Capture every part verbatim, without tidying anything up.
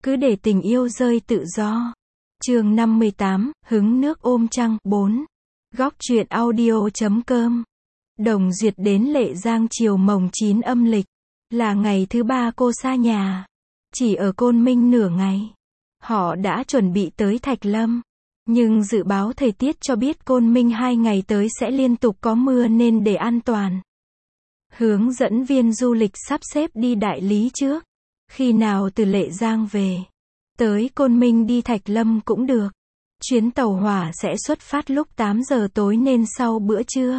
cứ để tình yêu rơi tự do. Chương năm mươi tám, hứng nước ôm trăng, bốn. Góc truyện audio chấm com. Đồng Duyệt đến Lệ Giang chiều mồng chín âm lịch. Là ngày thứ ba cô xa nhà. Chỉ ở Côn Minh nửa ngày. Họ đã chuẩn bị tới Thạch Lâm. Nhưng dự báo thời tiết cho biết Côn Minh hai ngày tới sẽ liên tục có mưa nên để an toàn. Hướng dẫn viên du lịch sắp xếp đi đại lý trước. Khi nào từ Lệ Giang về tới Côn Minh đi Thạch Lâm cũng được. Chuyến tàu hỏa sẽ xuất phát lúc tám giờ tối nên sau bữa trưa.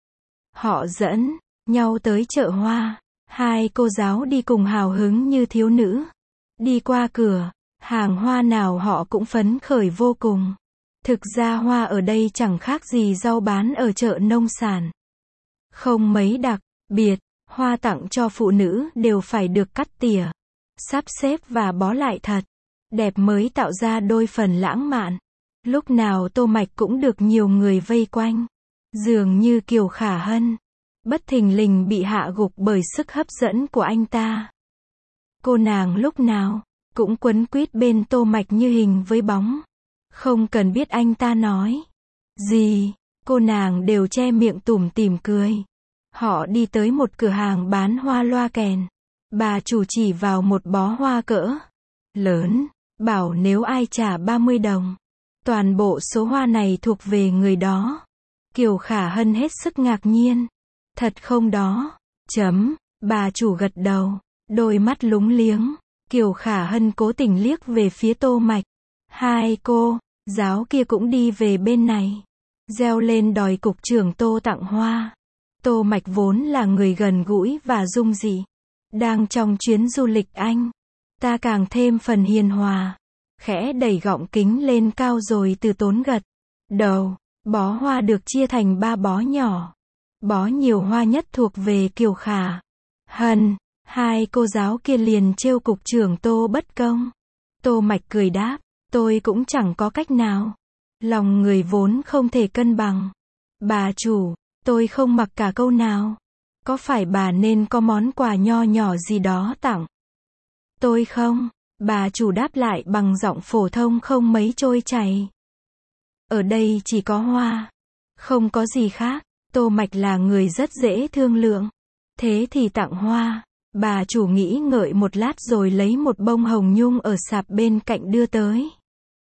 Họ dẫn nhau tới chợ hoa. Hai cô giáo đi cùng hào hứng như thiếu nữ. Đi qua cửa, hàng hoa nào họ cũng phấn khởi vô cùng. Thực ra hoa ở đây chẳng khác gì rau bán ở chợ nông sản. Không mấy đặc biệt, hoa tặng cho phụ nữ đều phải được cắt tỉa, sắp xếp và bó lại thật đẹp mới tạo ra đôi phần lãng mạn. Lúc nào Tô Mạch cũng được nhiều người vây quanh. Dường như Kiều Khả Hân bất thình lình bị hạ gục bởi sức hấp dẫn của anh ta. Cô nàng lúc nào cũng quấn quýt bên Tô Mạch như hình với bóng. Không cần biết anh ta nói gì, cô nàng đều che miệng tủm tỉm cười. Họ đi tới một cửa hàng bán hoa loa kèn. Bà chủ chỉ vào một bó hoa cỡ lớn, bảo nếu ai trả ba mươi đồng, toàn bộ số hoa này thuộc về người đó. Kiều Khả Hân hết sức ngạc nhiên. Thật không đó? Chấm. Bà chủ gật đầu, đôi mắt lúng liếng. Kiều Khả Hân cố tình liếc về phía Tô Mạch. Hai cô giáo kia cũng đi về bên này, reo lên đòi cục trưởng Tô tặng hoa. Tô Mạch vốn là người gần gũi và dung dị. Đang trong chuyến du lịch Anh, ta càng thêm phần hiền hòa. Khẽ đẩy gọng kính lên cao rồi từ tốn gật đầu. Bó hoa được chia thành ba bó nhỏ. Bó nhiều hoa nhất thuộc về Kiều Khả Hân. Hai cô giáo kia liền trêu cục trưởng Tô bất công. Tô Mạch cười đáp, tôi cũng chẳng có cách nào. Lòng người vốn không thể cân bằng. Bà chủ, tôi không mặc cả câu nào. Có phải bà nên có món quà nho nhỏ gì đó tặng tôi không? Bà chủ đáp lại bằng giọng phổ thông không mấy trôi chảy. Ở đây chỉ có hoa, không có gì khác. Tô Mạch là người rất dễ thương lượng. Thế thì tặng hoa. Bà chủ nghĩ ngợi một lát rồi lấy một bông hồng nhung ở sạp bên cạnh đưa tới.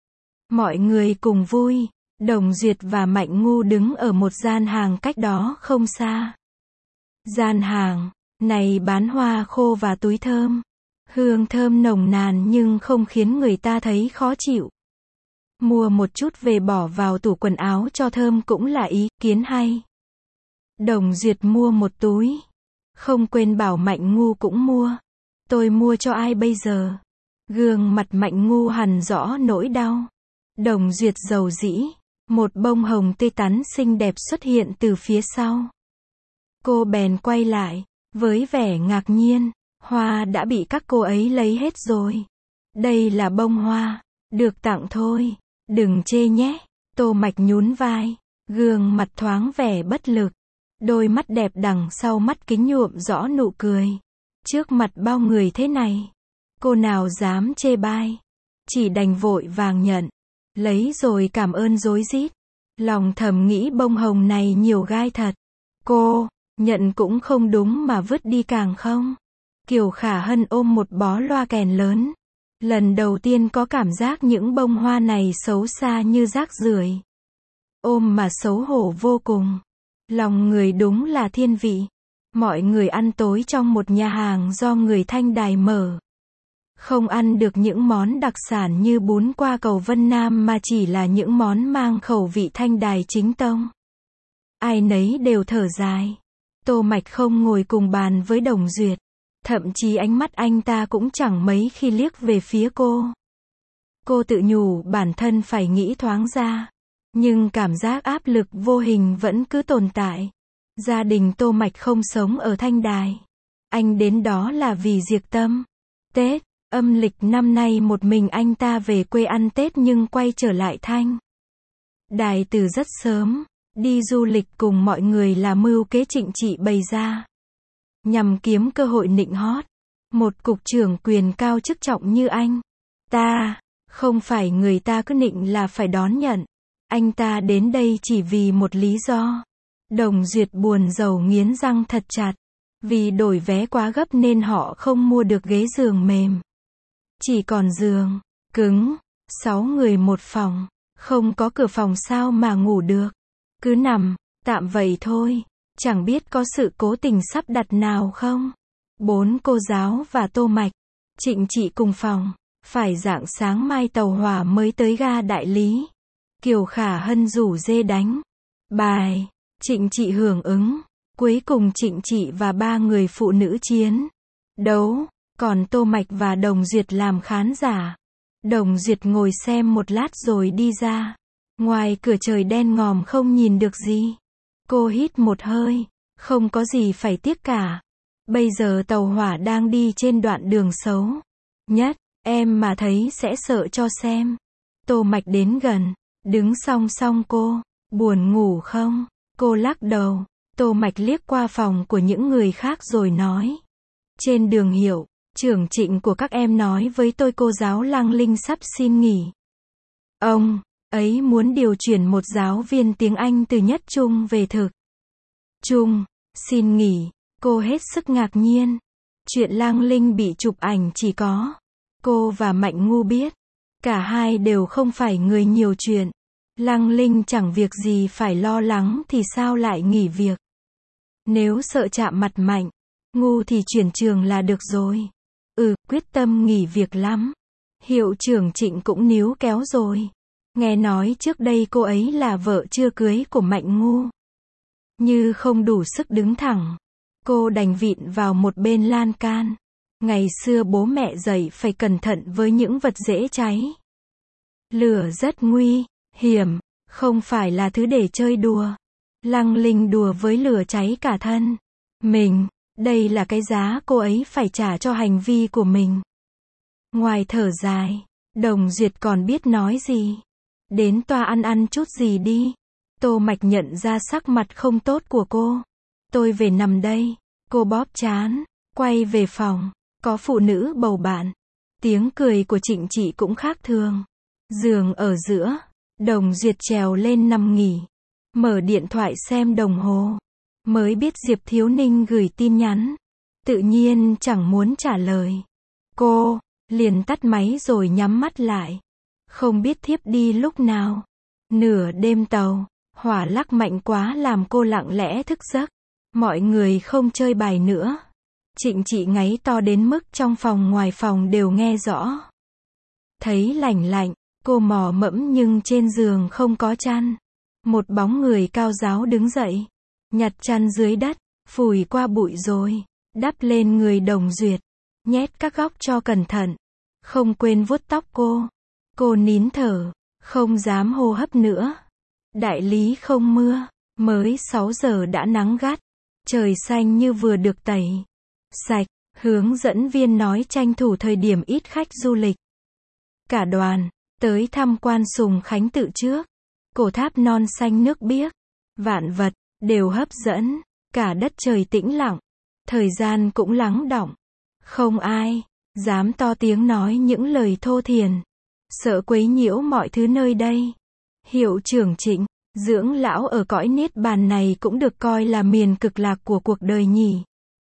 Mọi người cùng vui. Đồng Duyệt và Mạnh Ngu đứng ở một gian hàng cách đó không xa. Gian hàng này bán hoa khô và túi thơm. Hương thơm nồng nàn nhưng không khiến người ta thấy khó chịu. Mua một chút về bỏ vào tủ quần áo cho thơm cũng là ý kiến hay. Đồng Duyệt mua một túi. Không quên bảo Mạnh Ngu cũng mua. Tôi mua cho ai bây giờ? Gương mặt Mạnh Ngu hằn rõ nỗi đau. Đồng Duyệt dầu dĩ. Một bông hồng tươi tắn xinh đẹp xuất hiện từ phía sau. Cô bèn quay lại, với vẻ ngạc nhiên. Hoa đã bị các cô ấy lấy hết rồi. Đây là bông hoa, được tặng thôi. Đừng chê nhé. Tô Mạch nhún vai, gương mặt thoáng vẻ bất lực. Đôi mắt đẹp đằng sau mắt kính nhuộm rõ nụ cười. Trước mặt bao người thế này, cô nào dám chê bai. Chỉ đành vội vàng nhận. Lấy rồi cảm ơn rối rít. Lòng thầm nghĩ bông hồng này nhiều gai thật. Cô, nhận cũng không đúng mà vứt đi càng không. Kiều Khả Hân ôm một bó loa kèn lớn. Lần đầu tiên có cảm giác những bông hoa này xấu xa như rác rưởi. Ôm mà xấu hổ vô cùng. Lòng người đúng là thiên vị. Mọi người ăn tối trong một nhà hàng do người Thanh Đài mở. Không ăn được những món đặc sản như bún qua cầu Vân Nam mà chỉ là những món mang khẩu vị Thanh Đài chính tông. Ai nấy đều thở dài. Tô Mạch không ngồi cùng bàn với Đồng Duyệt. Thậm chí ánh mắt anh ta cũng chẳng mấy khi liếc về phía cô. Cô tự nhủ bản thân phải nghĩ thoáng ra. Nhưng cảm giác áp lực vô hình vẫn cứ tồn tại. Gia đình Tô Mạch không sống ở Thanh Đài. Anh đến đó là vì diệt tâm. Tết âm lịch năm nay một mình anh ta về quê ăn Tết nhưng quay trở lại Thanh Đài từ rất sớm. Đi du lịch cùng mọi người là mưu kế Trịnh Trị bày ra. Nhằm kiếm cơ hội nịnh hót một cục trưởng quyền cao chức trọng như anh. Ta, không phải người ta cứ nịnh là phải đón nhận. Anh ta đến đây chỉ vì một lý do. Đồng Duyệt buồn rầu nghiến răng thật chặt. Vì đổi vé quá gấp nên họ không mua được ghế giường mềm. Chỉ còn giường cứng, sáu người một phòng, không có cửa phòng sao mà ngủ được. Cứ nằm, tạm vậy thôi, chẳng biết có sự cố tình sắp đặt nào không. Bốn cô giáo và Tô Mạch, Trịnh Trị cùng phòng, phải rạng sáng mai tàu hỏa mới tới ga Đại Lý. Kiều Khả Hân rủ dê đánh bài, Trịnh Trị hưởng ứng. Cuối cùng Trịnh Trị và ba người phụ nữ chiến đấu, còn Tô Mạch và Đồng Duyệt làm khán giả. Đồng Duyệt ngồi xem một lát rồi đi ra. Ngoài cửa trời đen ngòm không nhìn được gì. Cô hít một hơi, không có gì phải tiếc cả. Bây giờ tàu hỏa đang đi trên đoạn đường xấu nhất, em mà thấy sẽ sợ cho xem. Tô Mạch đến gần, đứng song song cô. Buồn ngủ không? Cô lắc đầu. Tô Mạch liếc qua phòng của những người khác rồi nói. Trên đường Hiệu, trưởng Trịnh của các em nói với tôi cô giáo Lăng Linh sắp xin nghỉ. Ông ấy muốn điều chuyển một giáo viên tiếng Anh từ nhất trung về thực trung. Xin nghỉ. Cô hết sức ngạc nhiên. Chuyện Lăng Linh bị chụp ảnh chỉ có cô và Mạnh Ngu biết. Cả hai đều không phải người nhiều chuyện. Lăng Linh chẳng việc gì phải lo lắng thì sao lại nghỉ việc. Nếu sợ chạm mặt Mạnh Ngu thì chuyển trường là được rồi. Ừ, quyết tâm nghỉ việc lắm. Hiệu trưởng Trịnh cũng níu kéo rồi. Nghe nói trước đây cô ấy là vợ chưa cưới của Mạnh Ngu. Như không đủ sức đứng thẳng, cô đành vịn vào một bên lan can. Ngày xưa bố mẹ dạy phải cẩn thận với những vật dễ cháy. Lửa rất nguy hiểm, không phải là thứ để chơi đùa. Lăng Linh đùa với lửa cháy cả thân mình. Đây là cái giá cô ấy phải trả cho hành vi của mình. Ngoài thở dài, Đồng Duyệt còn biết nói gì. Đến toa ăn ăn chút gì đi. Tô Mạch nhận ra sắc mặt không tốt của cô. Tôi về nằm đây. Cô bóp trán, quay về phòng. Có phụ nữ bầu bạn. Tiếng cười của Trịnh Trị cũng khác thường. Giường ở giữa. Đồng Duyệt trèo lên nằm nghỉ. Mở điện thoại xem đồng hồ. Mới biết Diệp Thiếu Ninh gửi tin nhắn. Tự nhiên chẳng muốn trả lời. Cô liền tắt máy rồi nhắm mắt lại. Không biết thiếp đi lúc nào. Nửa đêm tàu hỏa lắc mạnh quá làm cô lặng lẽ thức giấc. Mọi người không chơi bài nữa. Trịnh Trị ngáy to đến mức trong phòng ngoài phòng đều nghe rõ. Thấy lạnh lạnh, cô mò mẫm nhưng trên giường không có chăn. Một bóng người cao ráo đứng dậy. Nhặt chăn dưới đất, phủi qua bụi rồi đắp lên người Đồng Duyệt. Nhét các góc cho cẩn thận. Không quên vuốt tóc cô. Cô nín thở, không dám hô hấp nữa. Đại Lý không mưa, mới sáu giờ đã nắng gắt. Trời xanh như vừa được tẩy sạch. Hướng dẫn viên nói tranh thủ thời điểm ít khách du lịch. Cả đoàn tới tham quan Sùng Khánh Tự trước. Cổ tháp non xanh nước biếc. Vạn vật đều hấp dẫn. Cả đất trời tĩnh lặng. Thời gian cũng lắng đọng. Không ai dám to tiếng nói những lời thô thiển. Sợ quấy nhiễu mọi thứ nơi đây. Hiệu trưởng Trịnh, dưỡng lão ở cõi niết bàn này cũng được coi là miền cực lạc của cuộc đời nhỉ.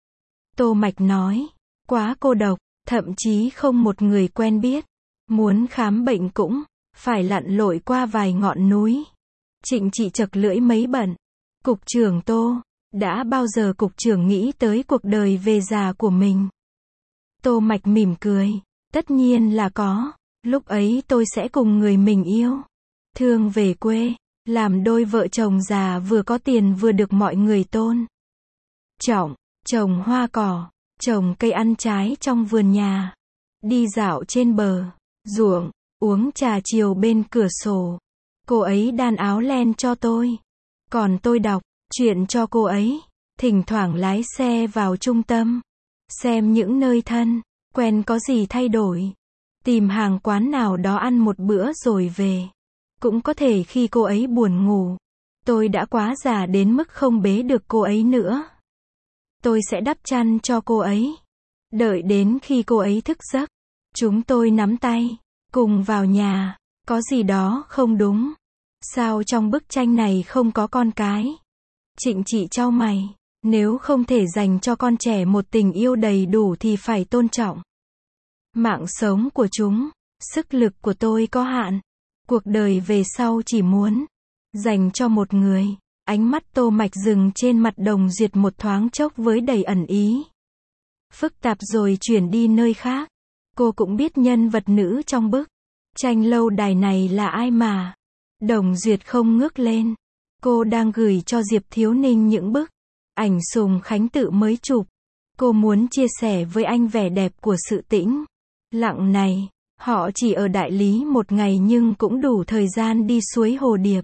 Tô Mạch nói, quá cô độc, thậm chí không một người quen biết. Muốn khám bệnh cũng phải lặn lội qua vài ngọn núi. Trịnh Trị chật lưỡi mấy bận. Cục trưởng Tô, đã bao giờ cục trưởng nghĩ tới cuộc đời về già của mình? Tô Mạch mỉm cười, tất nhiên là có. Lúc ấy tôi sẽ cùng người mình yêu thương về quê, làm đôi vợ chồng già vừa có tiền vừa được mọi người tôn trọng, trồng hoa cỏ, trồng cây ăn trái trong vườn nhà, đi dạo trên bờ ruộng, uống trà chiều bên cửa sổ. Cô ấy đan áo len cho tôi, còn tôi đọc truyện cho cô ấy, thỉnh thoảng lái xe vào trung tâm, xem những nơi thân quen có gì thay đổi, tìm hàng quán nào đó ăn một bữa rồi về. Cũng có thể khi cô ấy buồn ngủ, tôi đã quá già đến mức không bế được cô ấy nữa. Tôi sẽ đắp chăn cho cô ấy. Đợi đến khi cô ấy thức giấc, chúng tôi nắm tay, Cùng vào nhà. Có gì đó không đúng. Sao trong bức tranh này không có con cái? Trịnh Trị chau mày. Nếu không thể dành cho con trẻ một tình yêu đầy đủ thì phải tôn trọng mạng sống của chúng. Sức lực của tôi có hạn. Cuộc đời về sau chỉ muốn dành cho một người. Ánh mắt Tô Mạch dừng trên mặt Đồng Duyệt một thoáng chốc với đầy ẩn ý. Phức tạp rồi chuyển đi nơi khác. Cô cũng biết nhân vật nữ trong bức tranh lâu đài này là ai mà. Đồng Duyệt không ngước lên. Cô đang gửi cho Diệp Thiếu Ninh những bức ảnh Sùng Khánh tự mới chụp. Cô muốn chia sẻ với anh vẻ đẹp của sự tĩnh lặng này. Họ chỉ ở đại lý một ngày nhưng cũng đủ thời gian đi suối Hồ Điệp.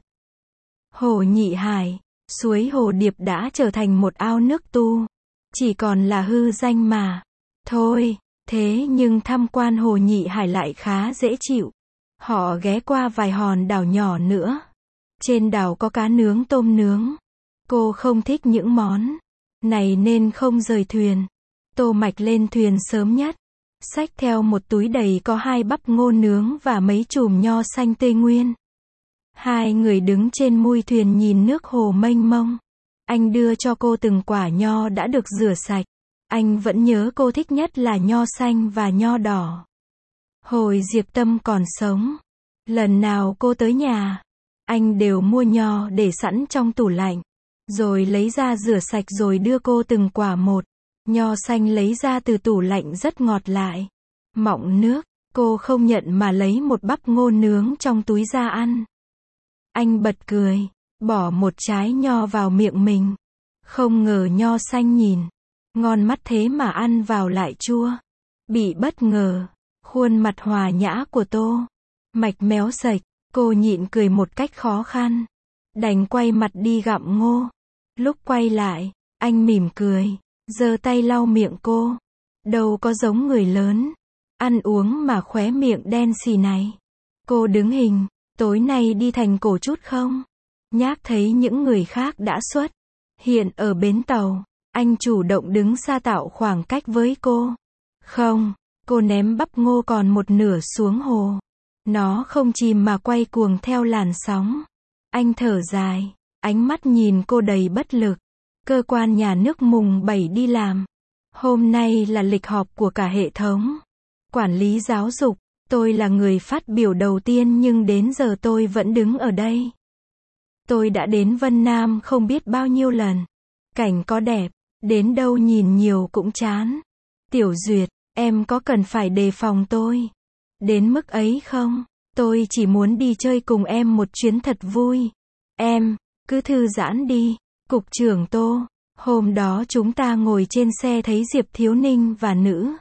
Hồ Nhị Hải, suối Hồ Điệp đã trở thành một ao nước tu. Chỉ còn là hư danh mà. Thôi, thế nhưng tham quan Hồ Nhị Hải lại khá dễ chịu. Họ ghé qua vài hòn đảo nhỏ nữa. Trên đảo có cá nướng tôm nướng. Cô không thích những món này nên không rời thuyền. Tô Mạch lên thuyền sớm nhất. Xách theo một túi đầy có hai bắp ngô nướng và mấy chùm nho xanh tươi nguyên. Hai người đứng trên mui thuyền nhìn nước hồ mênh mông. Anh đưa cho cô từng quả nho đã được rửa sạch. Anh vẫn nhớ cô thích nhất là nho xanh và nho đỏ. Hồi Diệp Tâm còn sống, lần nào cô tới nhà, anh đều mua nho để sẵn trong tủ lạnh, rồi lấy ra rửa sạch rồi đưa cô từng quả một. Nho xanh lấy ra từ tủ lạnh rất ngọt lại, mọng nước. Cô không nhận mà lấy một bắp ngô nướng trong túi ra ăn. Anh bật cười, bỏ một trái nho vào miệng mình. Không ngờ nho xanh nhìn ngon mắt thế mà ăn vào lại chua. Bị bất ngờ, khuôn mặt hòa nhã của Tô Mạch méo sạch, cô nhịn cười một cách khó khăn, đành quay mặt đi gặm ngô. Lúc quay lại, anh mỉm cười, giơ tay lau miệng cô. Đâu có giống người lớn ăn uống mà khóe miệng đen xì này. Cô đứng hình, tối nay đi thành cổ chút không? Nhác thấy những người khác đã xuất hiện ở bến tàu. Anh chủ động đứng xa tạo khoảng cách với cô. Không, cô ném bắp ngô còn một nửa xuống hồ. Nó không chìm mà quay cuồng theo làn sóng. Anh thở dài, ánh mắt nhìn cô đầy bất lực. Cơ quan nhà nước mùng bảy đi làm. Hôm nay là lịch họp của cả hệ thống quản lý giáo dục. Tôi là người phát biểu đầu tiên nhưng đến giờ tôi vẫn đứng ở đây. Tôi đã đến Vân Nam không biết bao nhiêu lần. Cảnh có đẹp, đến đâu nhìn nhiều cũng chán. Tiểu Duyệt, em có cần phải đề phòng tôi đến mức ấy không? Tôi chỉ muốn đi chơi cùng em một chuyến thật vui. Em, cứ thư giãn đi. Cục trưởng Tô, hôm đó chúng ta ngồi trên xe thấy Diệp Thiếu Ninh và nữ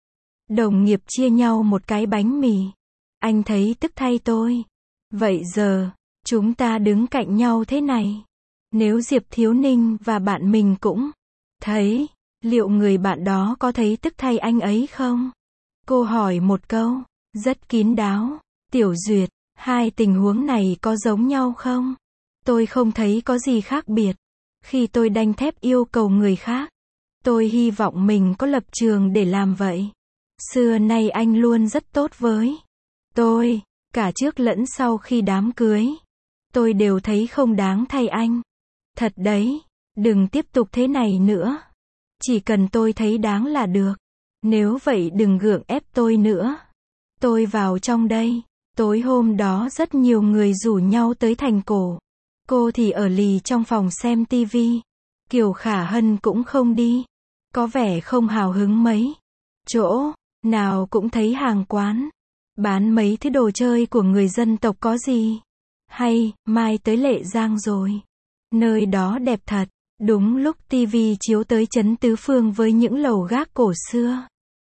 đồng nghiệp chia nhau một cái bánh mì. Anh thấy tức thay tôi. Vậy giờ, chúng ta đứng cạnh nhau thế này. Nếu Diệp Thiếu Ninh và bạn mình cũng thấy, liệu người bạn đó có thấy tức thay anh ấy không? Cô hỏi một câu, rất kín đáo. Tiểu Duyệt, hai tình huống này có giống nhau không? Tôi không thấy có gì khác biệt. Khi tôi đanh thép yêu cầu người khác, tôi hy vọng mình có lập trường để làm vậy. Xưa nay anh luôn rất tốt với tôi, cả trước lẫn sau khi đám cưới. Tôi đều thấy không đáng thay anh. Thật đấy, đừng tiếp tục thế này nữa. Chỉ cần tôi thấy đáng là được. Nếu vậy đừng gượng ép tôi nữa. Tôi vào trong đây. Tối hôm đó rất nhiều người rủ nhau tới thành cổ. Cô thì ở lì trong phòng xem tivi. Kiều Khả Hân cũng không đi. Có vẻ không hào hứng mấy. Chỗ nào cũng thấy hàng quán bán mấy thứ đồ chơi của người dân tộc có gì hay. Mai tới Lệ Giang rồi. Nơi đó đẹp thật. Đúng lúc tivi chiếu tới Trấn Tứ Phương với những lầu gác cổ xưa.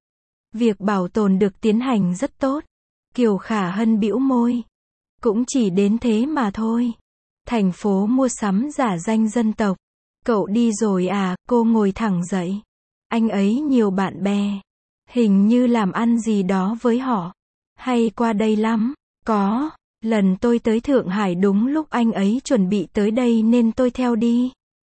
Việc bảo tồn được tiến hành rất tốt. Kiều Khả Hân bĩu môi. Cũng chỉ đến thế mà thôi. Thành phố mua sắm giả danh dân tộc. Cậu đi rồi à? Cô ngồi thẳng dậy. Anh ấy nhiều bạn bè. Hình như làm ăn gì đó với họ. Hay qua đây lắm. Có. Lần tôi tới Thượng Hải đúng lúc anh ấy chuẩn bị tới đây nên tôi theo đi.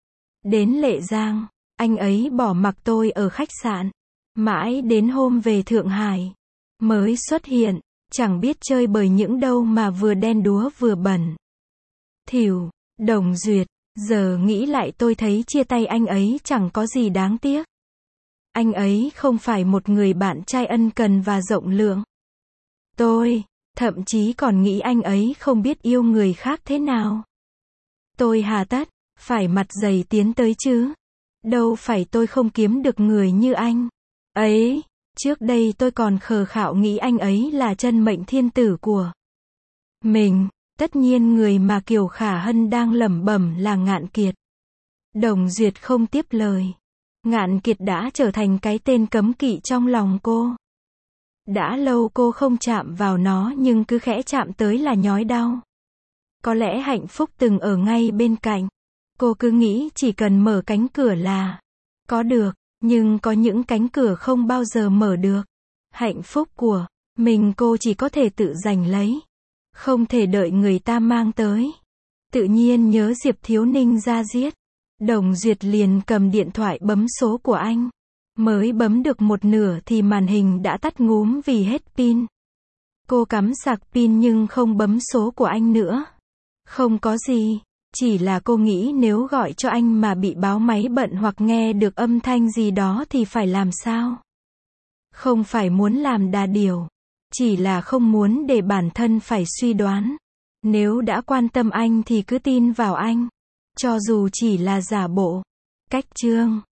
Đến Lệ Giang, anh ấy bỏ mặc tôi ở khách sạn. Mãi đến hôm về Thượng Hải mới xuất hiện. chẳng biết chơi bời những đâu mà vừa đen đúa vừa bẩn thỉu. Đồng Duyệt, giờ nghĩ lại tôi thấy chia tay anh ấy chẳng có gì đáng tiếc. Anh ấy không phải một người bạn trai ân cần và rộng lượng. Tôi, thậm chí còn nghĩ anh ấy không biết yêu người khác thế nào. Tôi hà tất, phải mặt dày tiến tới chứ. Đâu phải tôi không kiếm được người như anh ấy. Trước đây tôi còn khờ khạo nghĩ anh ấy là chân mệnh thiên tử của mình. Tất nhiên người mà Kiều Khả Hân đang lẩm bẩm là Ngạn Kiệt. Đồng Duyệt không tiếp lời. Ngạn Kiệt đã trở thành cái tên cấm kỵ trong lòng cô. Đã lâu cô không chạm vào nó nhưng cứ khẽ chạm tới là nhói đau. Có lẽ hạnh phúc từng ở ngay bên cạnh. Cô cứ nghĩ chỉ cần mở cánh cửa là có được, nhưng có những cánh cửa không bao giờ mở được. Hạnh phúc của mình cô chỉ có thể tự giành lấy. Không thể đợi người ta mang tới. Tự nhiên nhớ Diệp Thiếu Ninh ra giết. Đồng Duyệt liền cầm điện thoại bấm số của anh. Mới bấm được một nửa thì màn hình đã tắt ngúm vì hết pin. Cô cắm sạc pin nhưng không bấm số của anh nữa. Không có gì. Chỉ là cô nghĩ nếu gọi cho anh mà bị báo máy bận hoặc nghe được âm thanh gì đó thì phải làm sao? Không phải muốn làm đà điểu. Chỉ là không muốn để bản thân phải suy đoán. Nếu đã quan tâm anh thì cứ tin vào anh. Cho dù chỉ là giả bộ. Cách chương